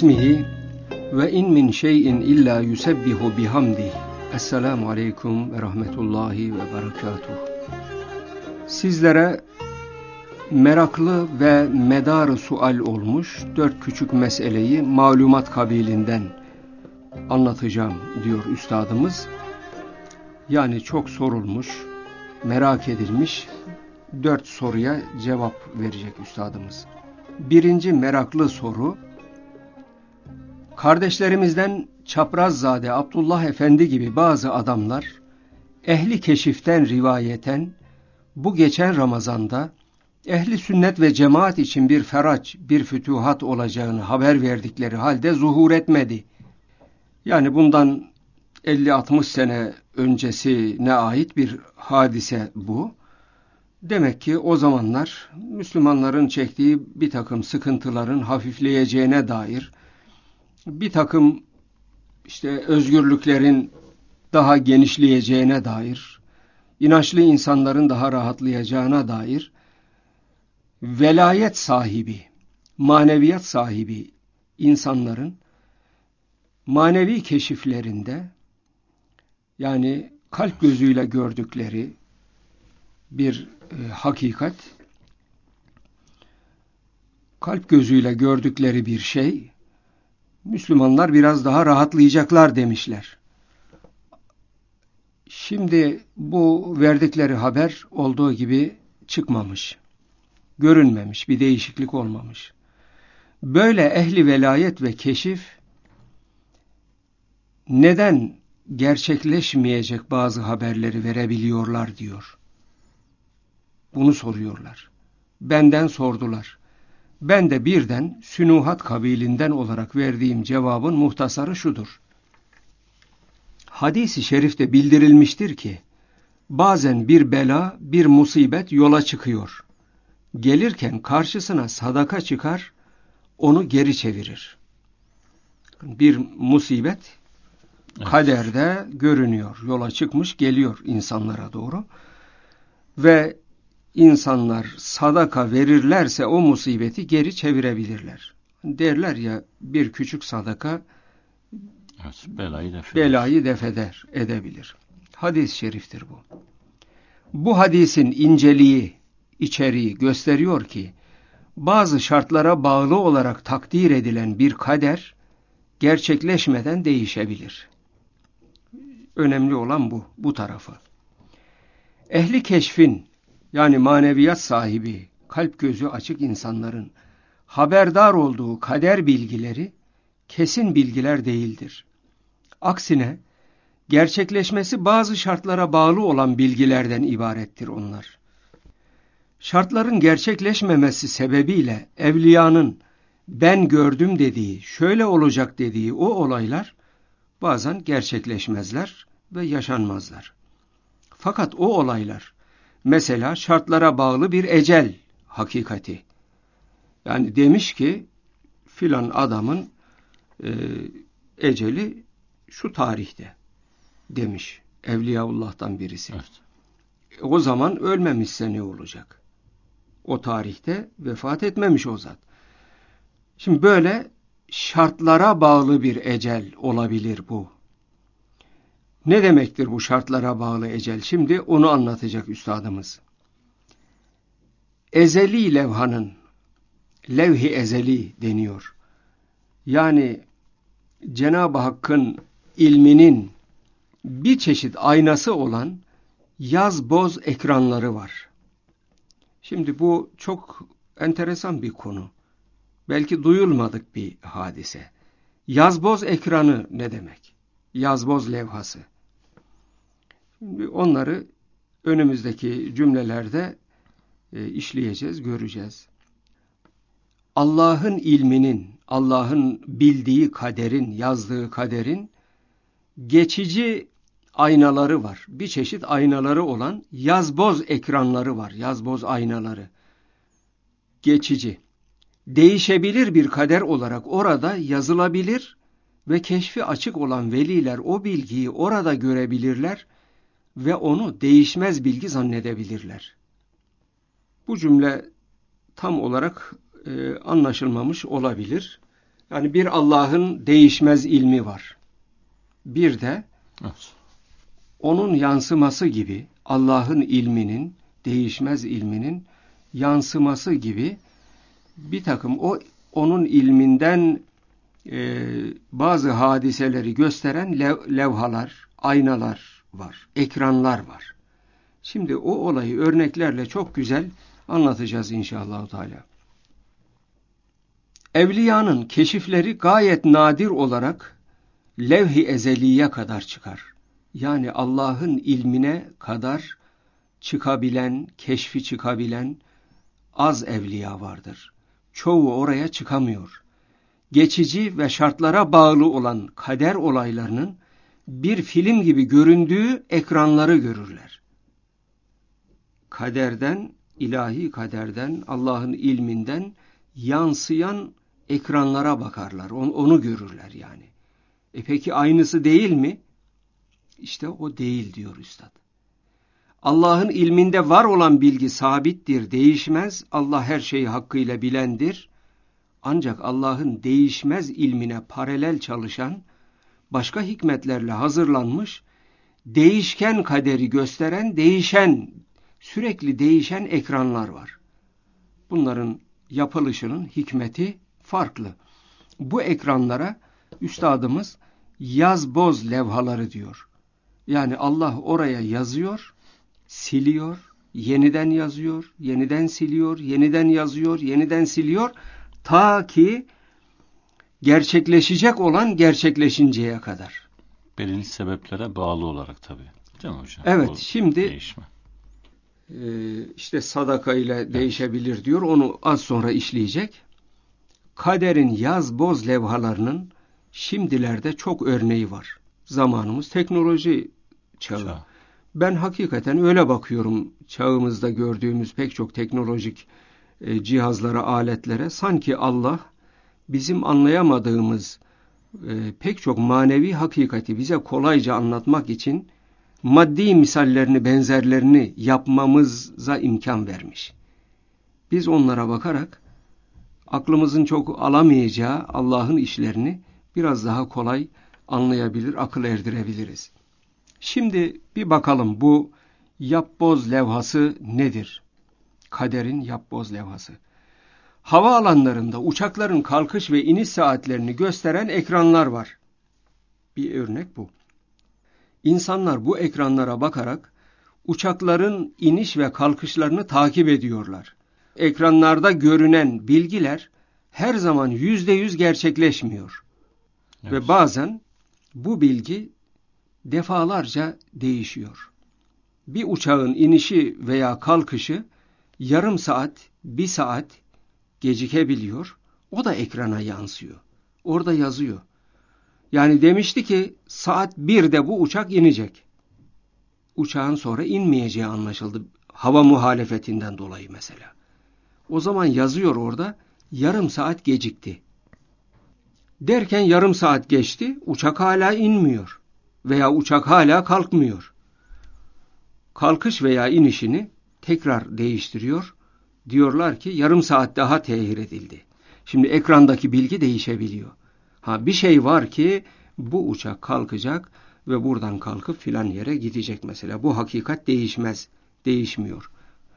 bismihi ve in min şeyin illa yusebbihu bihamdih. Esselamu aleyküm ve rahmetullahi ve berekatuh. Sizlere meraklı ve medar-ı sual olmuş 4 küçük meseleyi malumat kabilinden anlatacağım diyor üstadımız. Yani çok sorulmuş, merak edilmiş 4 soruya cevap verecek üstadımız. Birinci meraklı soru, kardeşlerimizden Çaprazzade Abdullah Efendi gibi bazı adamlar ehli keşiften rivayeten bu geçen Ramazan'da ehli sünnet ve cemaat için bir feraç, bir fütuhat olacağını haber verdikleri halde zuhur etmedi. Yani bundan 50-60 sene öncesine ait bir hadise bu. Demek ki o zamanlar Müslümanların çektiği bir takım sıkıntıların hafifleyeceğine dair, bir takım özgürlüklerin daha genişleyeceğine dair, inançlı insanların daha rahatlayacağına dair, velayet sahibi, maneviyat sahibi insanların manevi keşiflerinde, yani kalp gözüyle gördükleri bir hakikat, kalp gözüyle gördükleri bir şey, Müslümanlar biraz daha rahatlayacaklar demişler. Şimdi bu verdikleri haber olduğu gibi çıkmamış, görünmemiş, bir değişiklik olmamış. Böyle ehli velayet ve keşif neden gerçekleşmeyecek bazı haberleri verebiliyorlar diyor. Bunu soruyorlar. Benden sordular. Ben de birden sünuhat kabilinden olarak verdiğim cevabın muhtasarı şudur. Hadis-i şerifte bildirilmiştir ki, bazen bir bela, bir musibet yola çıkıyor. Gelirken karşısına sadaka çıkar, onu geri çevirir. Bir musibet kaderde görünüyor, yola çıkmış geliyor insanlara doğru. Ve insanlar sadaka verirlerse o musibeti geri çevirebilirler. Derler ya, bir küçük sadaka belayı def edebilir. Hadis-i şeriftir bu. Bu hadisin inceliği, içeriği gösteriyor ki, bazı şartlara bağlı olarak takdir edilen bir kader, gerçekleşmeden değişebilir. Önemli olan bu tarafı. Ehli keşfin, yani maneviyat sahibi, kalp gözü açık insanların haberdar olduğu kader bilgileri kesin bilgiler değildir. Aksine gerçekleşmesi bazı şartlara bağlı olan bilgilerden ibarettir onlar. Şartların gerçekleşmemesi sebebiyle evliyanın ben gördüm dediği, şöyle olacak dediği o olaylar bazen gerçekleşmezler ve yaşanmazlar. Fakat o olaylar, mesela şartlara bağlı bir ecel hakikati. Yani demiş ki filan adamın eceli şu tarihte demiş Evliyaullah'tan birisi. Evet. O zaman ölmemişse ne olacak? O tarihte vefat etmemiş o zat. Şimdi böyle şartlara bağlı bir ecel olabilir bu. Ne demektir bu şartlara bağlı ecel? Şimdi onu anlatacak üstadımız. Ezeli levhanın, levh-i ezeli deniyor. Yani Cenab-ı Hakk'ın ilminin bir çeşit aynası olan yaz-boz ekranları var. Şimdi bu çok enteresan bir konu. Belki duyulmadık bir hadise. Yaz-boz ekranı ne demek? Yaz-boz levhası. Şimdi onları önümüzdeki cümlelerde işleyeceğiz, göreceğiz. Allah'ın ilminin, Allah'ın bildiği kaderin, yazdığı kaderin geçici aynaları var. Bir çeşit aynaları olan yazboz ekranları var. Yazboz aynaları. Geçici. Değişebilir bir kader olarak orada yazılabilir ve keşfi açık olan veliler o bilgiyi orada görebilirler ve onu değişmez bilgi zannedebilirler. Bu cümle tam olarak anlaşılmamış olabilir. Yani bir Allah'ın değişmez ilmi var. Bir de Evet. onun yansıması gibi Allah'ın ilminin, değişmez ilminin yansıması gibi bir takım onun ilminden bazı hadiseleri gösteren levhalar, aynalar var, ekranlar var. Şimdi o olayı örneklerle çok güzel anlatacağız inşallah Teala. Evliyanın keşifleri gayet nadir olarak levh-i ezeliye kadar çıkar. Yani Allah'ın ilmine kadar çıkabilen, keşfi çıkabilen az evliya vardır. Çoğu oraya çıkamıyor. Geçici ve şartlara bağlı olan kader olaylarının bir film gibi göründüğü ekranları görürler. Kaderden, ilahi kaderden, Allah'ın ilminden yansıyan ekranlara bakarlar. Onu görürler yani. Peki aynısı değil mi? İşte o değil diyor Üstad. Allah'ın ilminde var olan bilgi sabittir, değişmez. Allah her şeyi hakkıyla bilendir. Ancak Allah'ın değişmez ilmine paralel çalışan, başka hikmetlerle hazırlanmış, değişken kaderi gösteren, sürekli değişen ekranlar var. Bunların yapılışının hikmeti farklı. Bu ekranlara üstadımız yaz boz levhaları diyor. Yani Allah oraya yazıyor, siliyor, yeniden yazıyor, yeniden siliyor, yeniden yazıyor, yeniden siliyor. Ta ki gerçekleşecek olan gerçekleşinceye kadar. Belirli sebeplere bağlı olarak tabii. Değil mi hocam? Evet, o şimdi değişme. İşte sadaka ile değişebilir diyor. Onu az sonra işleyecek. Kaderin yaz boz levhalarının şimdilerde çok örneği var. Zamanımız teknoloji çağı. Ben hakikaten öyle bakıyorum çağımızda gördüğümüz pek çok teknolojik cihazlara, aletlere. Sanki Allah bizim anlayamadığımız pek çok manevi hakikati bize kolayca anlatmak için maddi misallerini, benzerlerini yapmamıza imkan vermiş. Biz onlara bakarak aklımızın çok alamayacağı Allah'ın işlerini biraz daha kolay anlayabilir, akıl erdirebiliriz. Şimdi bir bakalım bu yapboz levhası nedir? Kaderin yapboz levhası. Havaalanlarında uçakların kalkış ve iniş saatlerini gösteren ekranlar var. Bir örnek bu. İnsanlar bu ekranlara bakarak uçakların iniş ve kalkışlarını takip ediyorlar. Ekranlarda görünen bilgiler her zaman %100 gerçekleşmiyor. Evet. Ve bazen bu bilgi defalarca değişiyor. Bir uçağın inişi veya kalkışı yarım saat, bir saat gecikebiliyor. O da ekrana yansıyor. Orada yazıyor. Yani demişti ki saat 1'de bu uçak inecek. Uçağın sonra inmeyeceği anlaşıldı. Hava muhalefetinden dolayı mesela. O zaman yazıyor orada yarım saat gecikti. Derken yarım saat geçti. Uçak hala inmiyor. Veya uçak hala kalkmıyor. Kalkış veya inişini tekrar değiştiriyor. Diyorlar ki yarım saat daha tehir edildi. Şimdi ekrandaki bilgi değişebiliyor. Bir şey var ki bu uçak kalkacak ve buradan kalkıp filan yere gidecek mesela. Bu hakikat değişmez, değişmiyor.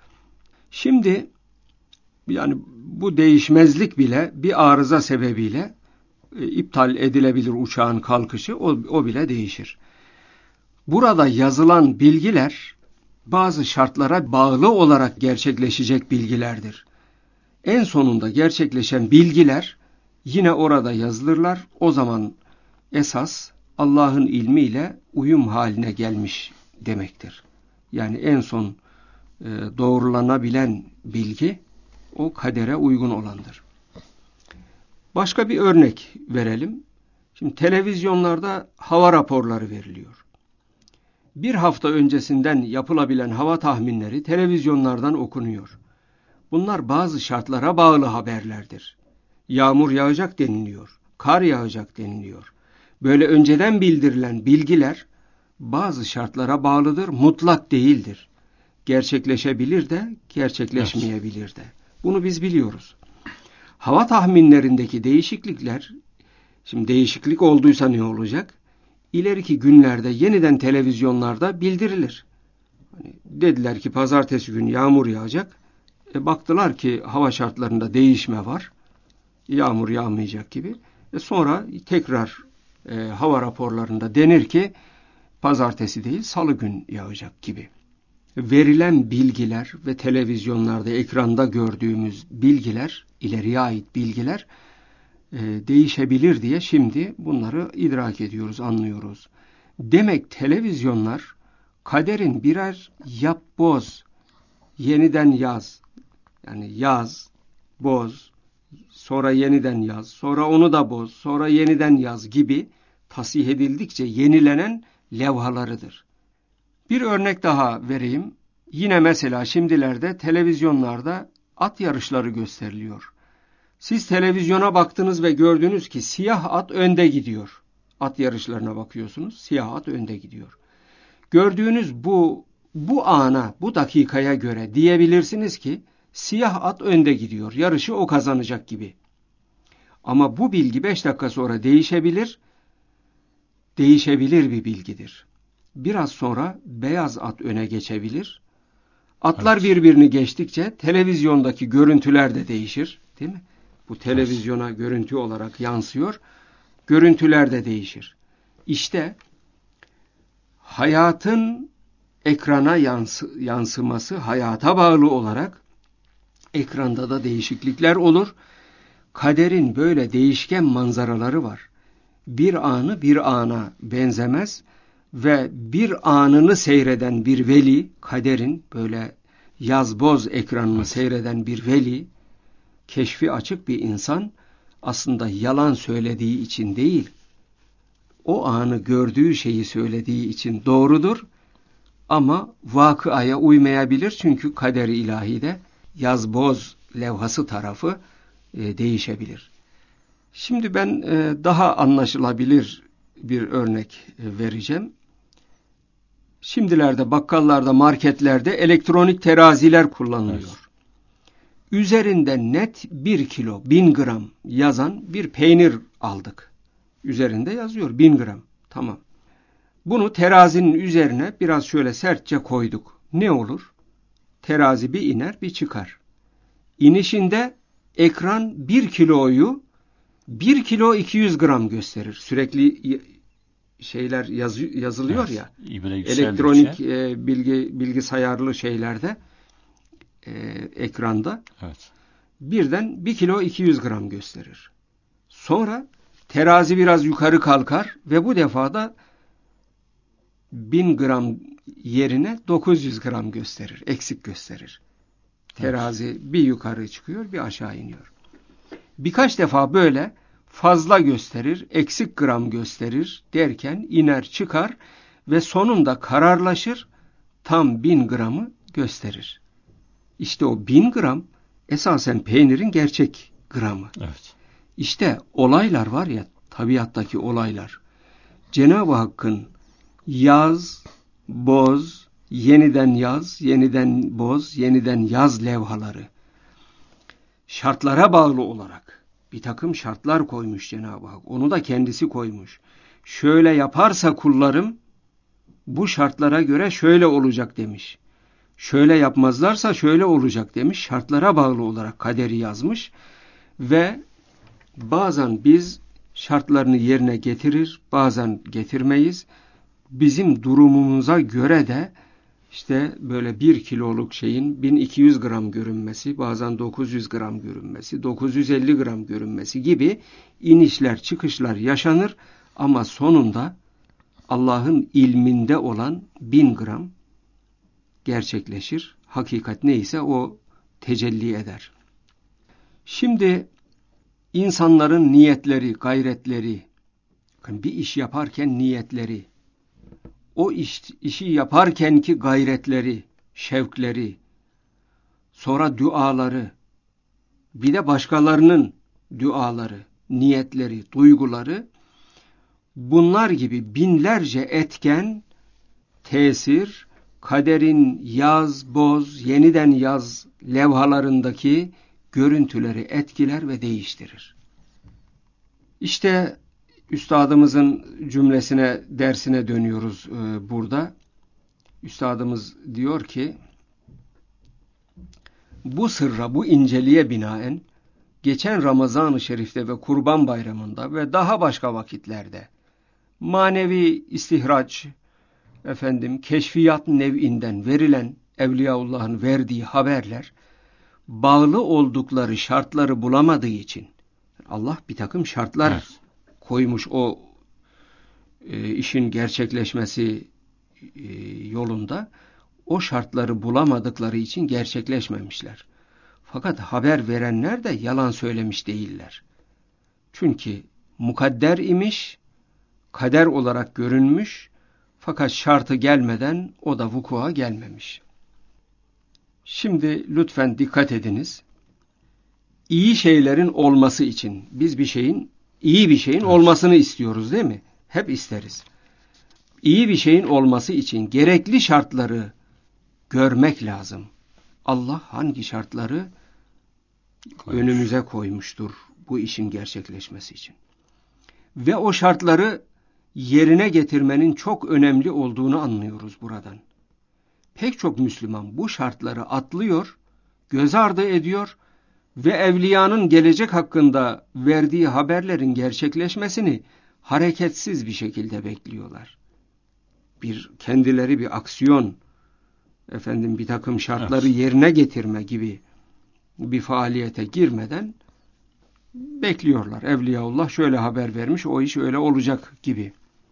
Şimdi yani bu değişmezlik bile bir arıza sebebiyle iptal edilebilir uçağın kalkışı, o bile değişir. Burada yazılan bilgiler bazı şartlara bağlı olarak gerçekleşecek bilgilerdir. En sonunda gerçekleşen bilgiler yine orada yazılırlar. O zaman esas Allah'ın ilmiyle uyum haline gelmiş demektir. Yani en son doğrulanabilen bilgi o kadere uygun olandır. Başka bir örnek verelim. Şimdi televizyonlarda hava raporları veriliyor. Bir hafta öncesinden yapılabilen hava tahminleri televizyonlardan okunuyor. Bunlar bazı şartlara bağlı haberlerdir. Yağmur yağacak deniliyor, kar yağacak deniliyor. Böyle önceden bildirilen bilgiler bazı şartlara bağlıdır, mutlak değildir. Gerçekleşebilir de, gerçekleşmeyebilir de. Bunu biz biliyoruz. Hava tahminlerindeki değişiklikler Şimdi değişiklik olduysa ne olacak? İleriki günlerde yeniden televizyonlarda bildirilir. Hani dediler ki pazartesi günü yağmur yağacak. Baktılar ki hava şartlarında değişme var. Yağmur yağmayacak gibi. Sonra tekrar hava raporlarında denir ki pazartesi değil salı gün yağacak gibi. Verilen bilgiler ve televizyonlarda ekranda gördüğümüz bilgiler, ileriye ait bilgiler değişebilir diye şimdi bunları idrak ediyoruz, anlıyoruz. Demek televizyonlar kaderin birer yap boz, yeniden yaz, yani yaz, boz, sonra yeniden yaz, sonra onu da boz, sonra yeniden yaz gibi tasih edildikçe yenilenen levhalarıdır. Bir örnek daha vereyim. Yine mesela şimdilerde televizyonlarda at yarışları gösteriliyor. Siz televizyona baktınız ve gördünüz ki siyah at önde gidiyor. At yarışlarına bakıyorsunuz, siyah at önde gidiyor. Gördüğünüz bu ana, bu dakikaya göre diyebilirsiniz ki siyah at önde gidiyor, yarışı o kazanacak gibi. Ama bu bilgi 5 dakika sonra değişebilir bir bilgidir. Biraz sonra beyaz at öne geçebilir. Atlar birbirini geçtikçe televizyondaki görüntüler de değişir, değil mi? Bu televizyona görüntü olarak yansıyor. Görüntüler de değişir. İşte hayatın ekrana yansıması hayata bağlı olarak ekranda da değişiklikler olur. Kaderin böyle değişken manzaraları var. Bir anı bir ana benzemez ve bir anını seyreden bir veli, kaderin böyle yaz boz ekranını seyreden bir veli, keşfi açık bir insan aslında yalan söylediği için değil, o anı gördüğü şeyi söylediği için doğrudur ama vakıaya uymayabilir çünkü kader-i ilahide yaz boz levhası tarafı değişebilir. Şimdi ben daha anlaşılabilir bir örnek vereceğim. Şimdilerde bakkallarda, marketlerde elektronik teraziler kullanılıyor. Evet. Üzerinde net 1 kilo, 1000 gram yazan bir peynir aldık. Üzerinde yazıyor 1000 gram. Tamam. Bunu terazinin üzerine biraz şöyle sertçe koyduk. Ne olur? Terazi bir iner bir çıkar. İnişinde ekran 1 kiloyu 1 kilo 200 gram gösterir. Sürekli şeyler yazılıyor ya. Elektronik bilgisayarlı şeylerde ekranda. Evet. Birden 1 kilo 200 gram gösterir. Sonra terazi biraz yukarı kalkar ve bu defa da 1000 gram yerine 900 gram gösterir. Eksik gösterir. Terazi bir yukarı çıkıyor, bir aşağı iniyor. Birkaç defa böyle fazla gösterir, eksik gram gösterir derken iner çıkar ve sonunda kararlaşır, tam 1000 gramı gösterir. İşte o 1000 gram esasen peynirin gerçek gramı. Evet. İşte olaylar var ya, tabiattaki olaylar. Cenab-ı Hakk'ın yaz, boz, yeniden yaz, yeniden boz, yeniden yaz levhaları. Şartlara bağlı olarak bir takım şartlar koymuş Cenab-ı Hak. Onu da kendisi koymuş. Şöyle yaparsa kullarım bu şartlara göre şöyle olacak demiş. Şöyle yapmazlarsa şöyle olacak demiş. Şartlara bağlı olarak kaderi yazmış ve bazen biz şartlarını yerine getirir, bazen getirmeyiz. Bizim durumumuza göre de işte böyle 1 kiloluk şeyin 1200 gram görünmesi, bazen 900 gram görünmesi, 950 gram görünmesi gibi inişler çıkışlar yaşanır ama sonunda Allah'ın ilminde olan 1000 gram gerçekleşir. Hakikat neyse o tecelli eder. Şimdi insanların niyetleri, gayretleri, bir iş yaparken niyetleri, o işi yaparkenki gayretleri, şevkleri, sonra duaları, bir de başkalarının duaları, niyetleri, duyguları, bunlar gibi binlerce etken, tesir, kaderin yaz, boz, yeniden yaz levhalarındaki görüntüleri etkiler ve değiştirir. İşte Üstadımızın cümlesine, dersine dönüyoruz burada. Üstadımız diyor ki, bu sırra, bu inceliğe binaen geçen Ramazan-ı Şerif'te ve Kurban Bayramı'nda ve daha başka vakitlerde manevi istihraç, keşfiyat nev'inden verilen Evliyaullah'ın verdiği haberler bağlı oldukları şartları bulamadığı için Allah bir takım şartlar koymuş o işin gerçekleşmesi yolunda. O şartları bulamadıkları için gerçekleşmemişler. Fakat haber verenler de yalan söylemiş değiller. Çünkü mukadder imiş, kader olarak görünmüş, fakat şartı gelmeden o da vuku'a gelmemiş. Şimdi lütfen dikkat ediniz. İyi şeylerin olması için biz iyi bir şeyin olmasını istiyoruz, değil mi? Hep isteriz. İyi bir şeyin olması için gerekli şartları görmek lazım. Allah hangi şartları önümüze koymuştur bu işin gerçekleşmesi için. Ve o şartları yerine getirmenin çok önemli olduğunu anlıyoruz buradan. Pek çok Müslüman bu şartları atlıyor, göz ardı ediyor ve evliyanın gelecek hakkında verdiği haberlerin gerçekleşmesini hareketsiz bir şekilde bekliyorlar. Kendileri bir aksiyon, bir takım şartları yerine getirme gibi bir faaliyete girmeden bekliyorlar. Evliyaullah şöyle haber vermiş, o iş öyle olacak gibi.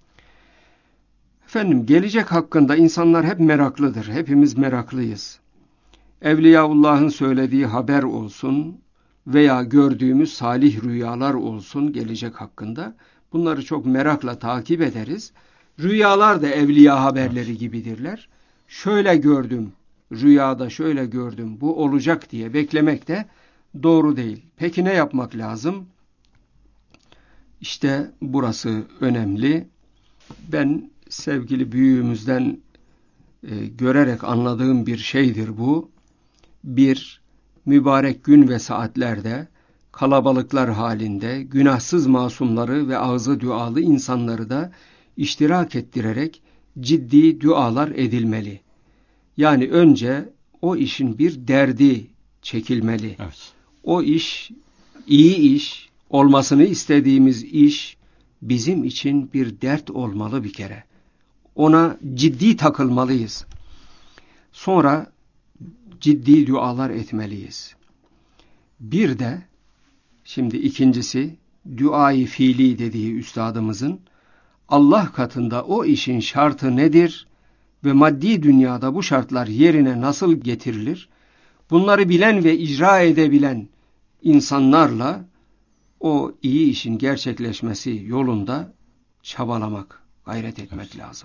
Gelecek hakkında insanlar hep meraklıdır. Hepimiz meraklıyız. Evliyaullah'ın söylediği haber olsun veya gördüğümüz salih rüyalar olsun gelecek hakkında. Bunları çok merakla takip ederiz. Rüyalar da evliya haberleri gibidirler. Şöyle gördüm, rüyada şöyle gördüm, bu olacak diye beklemek de doğru değil. Peki ne yapmak lazım? İşte burası önemli. Ben sevgili büyüğümüzden görerek anladığım bir şeydir bu. Bir, mübarek gün ve saatlerde kalabalıklar halinde günahsız masumları ve ağzı dualı insanları da iştirak ettirerek ciddi dualar edilmeli. Yani önce o işin bir derdi çekilmeli. Evet. O iş, iyi iş, olmasını istediğimiz iş bizim için bir dert olmalı bir kere. Ona ciddi takılmalıyız. Sonra ciddi dualar etmeliyiz. Bir de, şimdi ikincisi, duayı fiili dediği üstadımızın, Allah katında o işin şartı nedir ve maddi dünyada bu şartlar yerine nasıl getirilir? Bunları bilen ve icra edebilen insanlarla o iyi işin gerçekleşmesi yolunda çabalamak, gayret etmek lazım.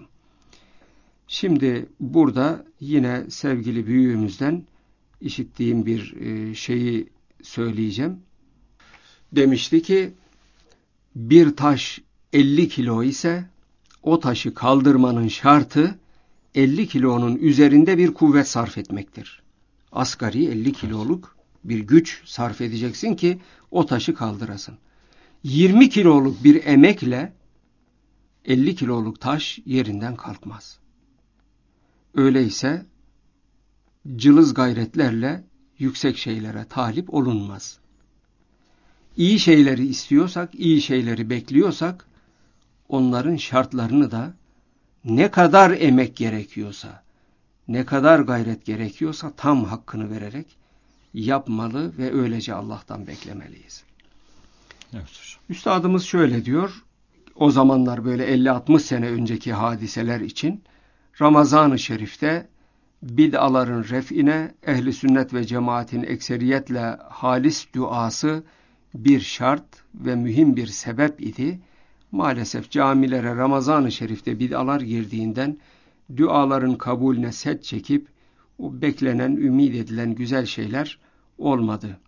Şimdi burada yine sevgili büyüğümüzden işittiğim bir şeyi söyleyeceğim. Demişti ki, bir taş 50 kilo ise o taşı kaldırmanın şartı 50 kilonun üzerinde bir kuvvet sarf etmektir. Asgari 50 kiloluk bir güç sarf edeceksin ki o taşı kaldırasın. 20 kiloluk bir emekle 50 kiloluk taş yerinden kalkmaz. Öyleyse cılız gayretlerle yüksek şeylere talip olunmaz. İyi şeyleri istiyorsak, iyi şeyleri bekliyorsak, onların şartlarını da ne kadar emek gerekiyorsa, ne kadar gayret gerekiyorsa tam hakkını vererek yapmalı ve öylece Allah'tan beklemeliyiz. Evet hocam. Üstadımız şöyle diyor, o zamanlar böyle 50-60 sene önceki hadiseler için Ramazan-ı Şerif'te bid'aların ref'ine ehli sünnet ve cemaatin ekseriyetle halis duası bir şart ve mühim bir sebep idi. Maalesef camilere Ramazan-ı Şerif'te bid'alar girdiğinden duaların kabulüne set çekip o beklenen, ümit edilen güzel şeyler olmadı.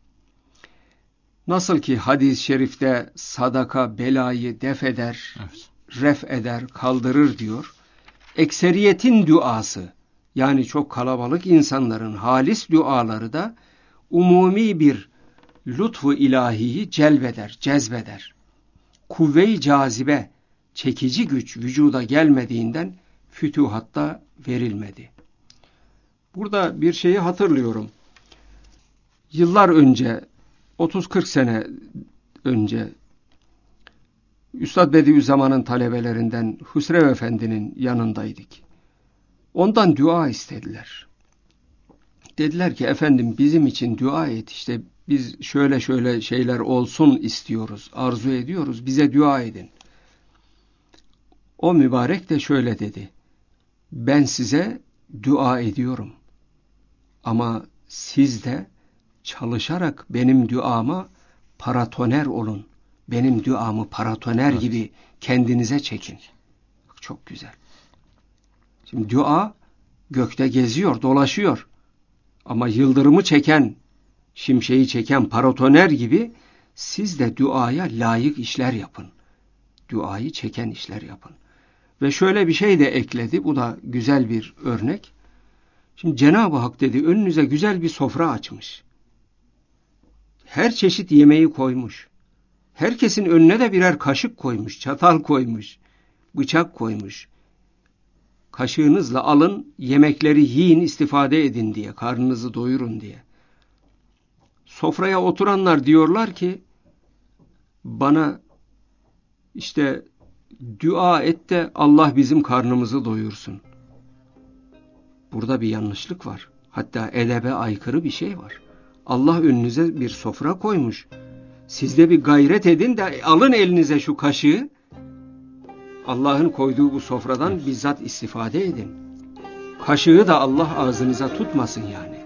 Nasıl ki hadis-i şerifte sadaka belayı def eder, ref eder, kaldırır diyor. Ekseriyetin duası, yani çok kalabalık insanların halis duaları da umumi bir lütfu ilahiyi celbeder, cezbeder. kuvve-i cazibe, çekici güç vücuda gelmediğinden fütuhatta verilmedi. Burada bir şeyi hatırlıyorum. Yıllar önce, 30-40 sene önce Üstad Bediüzzaman'ın talebelerinden Hüsrev Efendi'nin yanındaydık. Ondan dua istediler. Dediler ki efendim bizim için dua et, işte biz şöyle şöyle şeyler olsun istiyoruz, arzu ediyoruz, bize dua edin. O mübarek de şöyle dedi: ben size dua ediyorum ama siz de çalışarak benim duama paratoner olun. Benim duamı paratoner gibi kendinize çekin. Bak, çok güzel. Şimdi dua gökte geziyor, dolaşıyor. Ama yıldırımı çeken, şimşeği çeken paratoner gibi siz de duaya layık işler yapın. Duayı çeken işler yapın. Ve şöyle bir şey de ekledi. Bu da güzel bir örnek. Şimdi Cenab-ı Hak dedi, önünüze güzel bir sofra açmış. Her çeşit yemeği koymuş. Herkesin önüne de birer kaşık koymuş, çatal koymuş, bıçak koymuş. Kaşığınızla alın, yemekleri yiyin, istifade edin diye, karnınızı doyurun diye. Sofraya oturanlar diyorlar ki, bana işte dua et de Allah bizim karnımızı doyursun. Burada bir yanlışlık var. Hatta edebe aykırı bir şey var. Allah önünüze bir sofra koymuş. Siz de bir gayret edin de alın elinize şu kaşığı. Allah'ın koyduğu bu sofradan bizzat istifade edin. Kaşığı da Allah ağzınıza tutmasın yani.